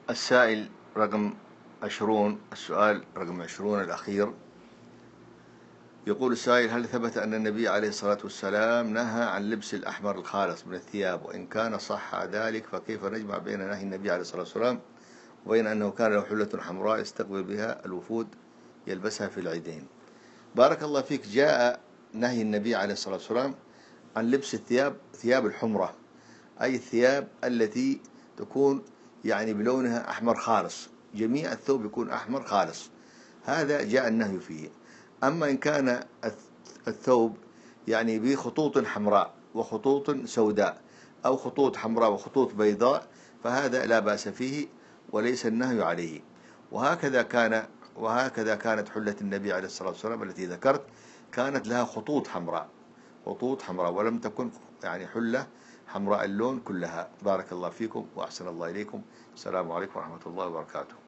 السائل رقم 20، السؤال رقم 20 الأخير، يقول السائل: هل ثبت أن النبي عليه الصلاة والسلام نهى عن لبس الأحمر الخالص من الثياب؟ وإن كان صح ذلك فكيف نجمع بين نهي النبي عليه الصلاة والسلام وبين أنه كان له حلة حمراء يستقبل بها الوفود يلبسها في العيدين؟ بارك الله فيك. جاء نهي النبي عليه الصلاة والسلام عن لبس ثياب الحمرة، أي الثياب التي تكون يعني بلونها أحمر خالص، جميع الثوب يكون أحمر خالص، هذا جاء النهي فيه. أما إن كان الثوب يعني بخطوط حمراء وخطوط سوداء أو خطوط حمراء وخطوط بيضاء فهذا لا بأس فيه وليس النهي عليه. وهكذا كانت حلة النبي عليه الصلاة والسلام التي ذكرت، كانت لها خطوط حمراء ولم تكن يعني حلة حمراء اللون كلها. بارك الله فيكم وأحسن الله إليكم. السلام عليكم ورحمة الله وبركاته.